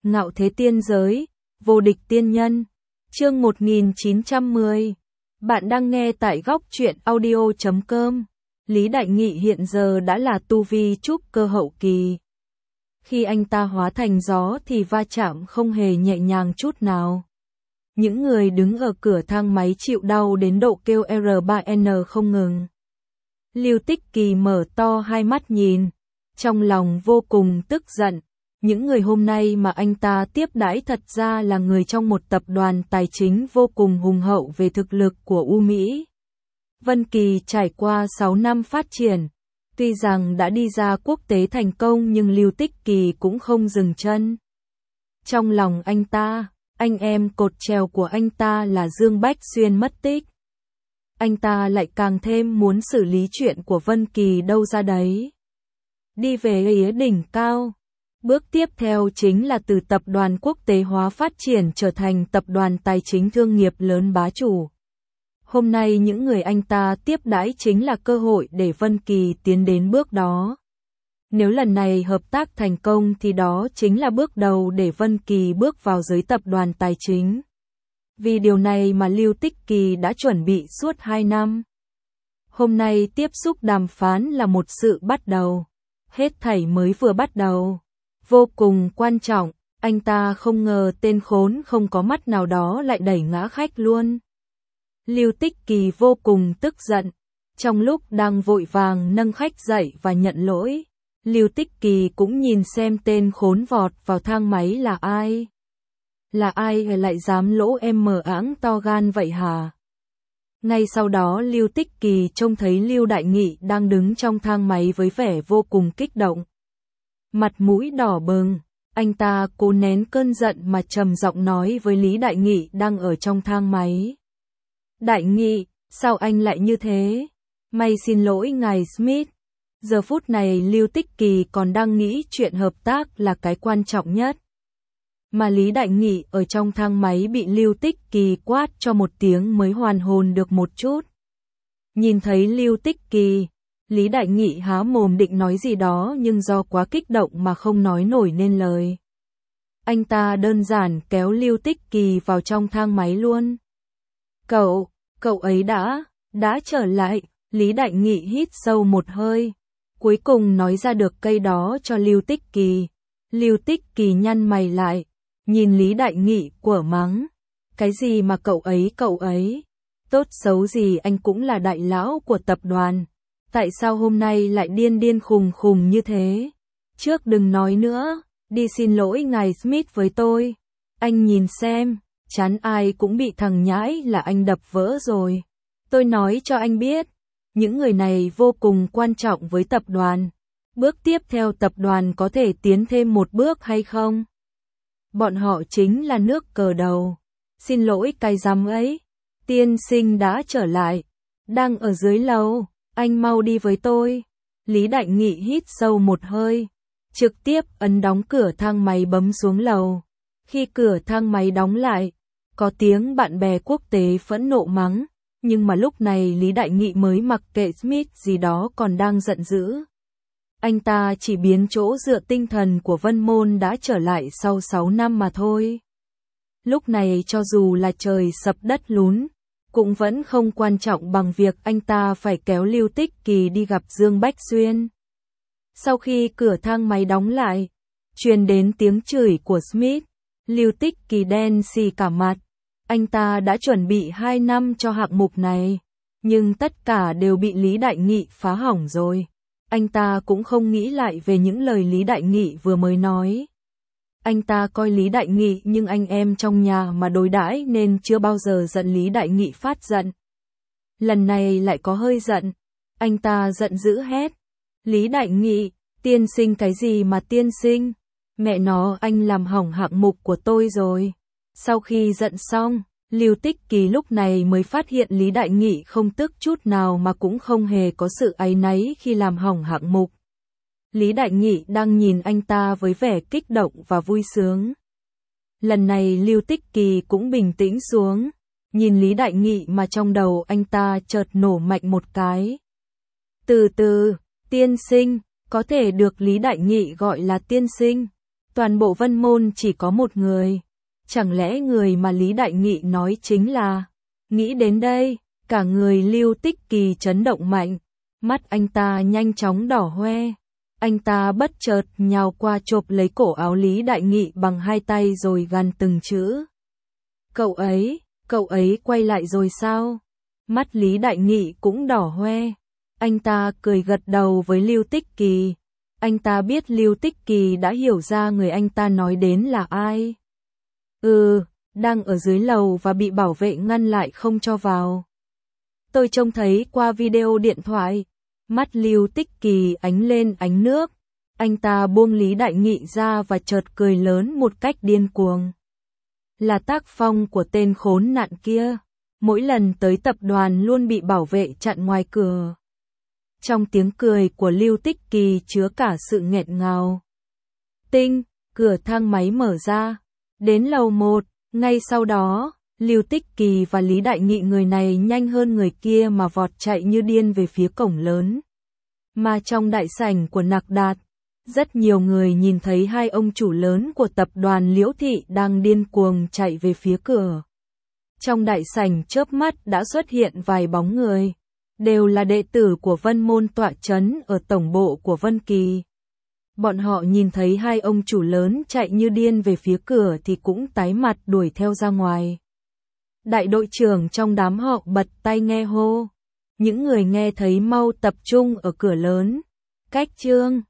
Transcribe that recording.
Ngạo thế tiên giới, vô địch tiên nhân. Chương 1910. Bạn đang nghe tại góc truyện audio.com. Lý Đại Nghị hiện giờ đã là tu vi trúc cơ hậu kỳ. Khi anh ta hóa thành gió thì va chạm không hề nhẹ nhàng chút nào. Những người đứng ở cửa thang máy chịu đau đến độ kêu R3N không ngừng. Lưu Tích Kỳ mở to hai mắt nhìn, trong lòng vô cùng tức giận. Những người hôm nay mà anh ta tiếp đãi thật ra là người trong một tập đoàn tài chính vô cùng hùng hậu về thực lực của U Mỹ. Vân Kỳ trải qua 6 năm phát triển, tuy rằng đã đi ra quốc tế thành công nhưng Lưu Tích Kỳ cũng không dừng chân. Trong lòng anh ta, anh em cột chèo của anh ta là Dương Bách Xuyên mất tích. Anh ta lại càng thêm muốn xử lý chuyện của Vân Kỳ đâu ra đấy. Đi về phía đỉnh cao. Bước tiếp theo chính là từ tập đoàn quốc tế hóa phát triển trở thành tập đoàn tài chính thương nghiệp lớn bá chủ. Hôm nay những người anh ta tiếp đãi chính là cơ hội để Vân Kỳ tiến đến bước đó. Nếu lần này hợp tác thành công thì đó chính là bước đầu để Vân Kỳ bước vào giới tập đoàn tài chính. Vì điều này mà Lưu Tích Kỳ đã chuẩn bị suốt 2 năm. Hôm nay tiếp xúc đàm phán là một sự bắt đầu. Hết thảy mới vừa bắt đầu. Vô cùng quan trọng, anh ta không ngờ tên khốn không có mắt nào đó lại đẩy ngã khách luôn. Lưu Tích Kỳ vô cùng tức giận. Trong lúc đang vội vàng nâng khách dậy và nhận lỗi, Lưu Tích Kỳ cũng nhìn xem tên khốn vọt vào thang máy là ai. Là ai lại dám lỗ em mờ áng to gan vậy hả? Ngay sau đó Lưu Tích Kỳ trông thấy Lưu Đại Nghị đang đứng trong thang máy với vẻ vô cùng kích động. Mặt mũi đỏ bừng, anh ta cố nén cơn giận mà trầm giọng nói với Lý Đại Nghị đang ở trong thang máy. Đại Nghị, sao anh lại như thế? May xin lỗi ngài Smith. Giờ phút này Lưu Tích Kỳ còn đang nghĩ chuyện hợp tác là cái quan trọng nhất. Mà Lý Đại Nghị ở trong thang máy bị Lưu Tích Kỳ quát cho một tiếng mới hoàn hồn được một chút. Nhìn thấy Lưu Tích Kỳ, Lý Đại Nghị há mồm định nói gì đó nhưng do quá kích động mà không nói nổi nên lời. Anh ta đơn giản kéo Lưu Tích Kỳ vào trong thang máy luôn. Cậu ấy đã trở lại. Lý Đại Nghị hít sâu một hơi, cuối cùng nói ra được cây đó cho Lưu Tích Kỳ. Lưu Tích Kỳ nhăn mày lại, nhìn Lý Đại Nghị quở mắng. Cái gì mà cậu ấy? Tốt xấu gì anh cũng là đại lão của tập đoàn. Tại sao hôm nay lại điên khùng như thế? Trước đừng nói nữa, đi xin lỗi ngài Smith với tôi. Anh nhìn xem, chán ai cũng bị thằng nhãi là anh đập vỡ rồi. Tôi nói cho anh biết, những người này vô cùng quan trọng với tập đoàn. Bước tiếp theo tập đoàn có thể tiến thêm một bước hay không? Bọn họ chính là nước cờ đầu. Xin lỗi cái rắm ấy. Tiên sinh đã trở lại. Đang ở dưới lầu. Anh mau đi với tôi. Lý Đại Nghị hít sâu một hơi. Trực tiếp ấn đóng cửa thang máy bấm xuống lầu. Khi cửa thang máy đóng lại, có tiếng bạn bè quốc tế phẫn nộ mắng. Nhưng mà lúc này Lý Đại Nghị mới mặc kệ Smith gì đó còn đang giận dữ. Anh ta chỉ biến chỗ dựa tinh thần của Vân Môn đã trở lại sau 6 năm mà thôi. Lúc này cho dù là trời sập đất lún, cũng vẫn không quan trọng bằng việc anh ta phải kéo Lưu Tích Kỳ đi gặp Dương Bách Xuyên. Sau khi cửa thang máy đóng lại, truyền đến tiếng chửi của Smith, Lưu Tích Kỳ đen xì cả mặt. Anh ta đã chuẩn bị 2 năm cho hạng mục này, nhưng tất cả đều bị Lý Đại Nghị phá hỏng rồi. Anh ta cũng không nghĩ lại về những lời Lý Đại Nghị vừa mới nói. Anh ta coi Lý Đại Nghị nhưng anh em trong nhà mà đối đãi nên chưa bao giờ giận Lý Đại Nghị phát giận. Lần này lại có hơi giận. Anh ta giận dữ hét. Lý Đại Nghị, tiên sinh cái gì mà tiên sinh? Mẹ nó, anh làm hỏng hạng mục của tôi rồi. Sau khi giận xong, Lưu Tích Kỳ lúc này mới phát hiện Lý Đại Nghị không tức chút nào mà cũng không hề có sự áy náy khi làm hỏng hạng mục. Lý Đại Nghị đang nhìn anh ta với vẻ kích động và vui sướng. Lần này Lưu Tích Kỳ cũng bình tĩnh xuống, nhìn Lý Đại Nghị mà trong đầu anh ta chợt nổ mạnh một cái. Từ từ, tiên sinh, có thể được Lý Đại Nghị gọi là tiên sinh. Toàn bộ Vân Môn chỉ có một người. Chẳng lẽ người mà Lý Đại Nghị nói chính là... Nghĩ đến đây, cả người Lưu Tích Kỳ chấn động mạnh. Mắt anh ta nhanh chóng đỏ hoe. Anh ta bất chợt nhào qua chộp lấy cổ áo Lý Đại Nghị bằng hai tay rồi gằn từng chữ. Cậu ấy quay lại rồi sao? Mắt Lý Đại Nghị cũng đỏ hoe. Anh ta cười gật đầu với Lưu Tích Kỳ. Anh ta biết Lưu Tích Kỳ đã hiểu ra người anh ta nói đến là ai. Đang ở dưới lầu và bị bảo vệ ngăn lại không cho vào. Tôi trông thấy qua video điện thoại. Mắt Lưu Tích Kỳ ánh lên ánh nước. Anh ta buông Lý Đại Nghị ra và chợt cười lớn một cách điên cuồng. Là tác phong của tên khốn nạn kia. Mỗi lần tới tập đoàn luôn bị bảo vệ chặn ngoài cửa. Trong tiếng cười của Lưu Tích Kỳ chứa cả sự nghẹn ngào. Tinh, cửa thang máy mở ra. Đến lầu 1, ngay sau đó, Lưu Tích Kỳ và Lý Đại Nghị người này nhanh hơn người kia mà vọt chạy như điên về phía cổng lớn. Mà trong đại sảnh của Nặc Đạt, rất nhiều người nhìn thấy hai ông chủ lớn của tập đoàn Liễu Thị đang điên cuồng chạy về phía cửa. Trong đại sảnh chớp mắt đã xuất hiện vài bóng người, đều là đệ tử của Vân Môn tọa trấn ở tổng bộ của Vân Kỳ. Bọn họ nhìn thấy hai ông chủ lớn chạy như điên về phía cửa thì cũng tái mặt đuổi theo ra ngoài. Đại đội trưởng trong đám họ bật tai nghe hô. Những người nghe thấy mau tập trung ở cửa lớn. Cách Trương.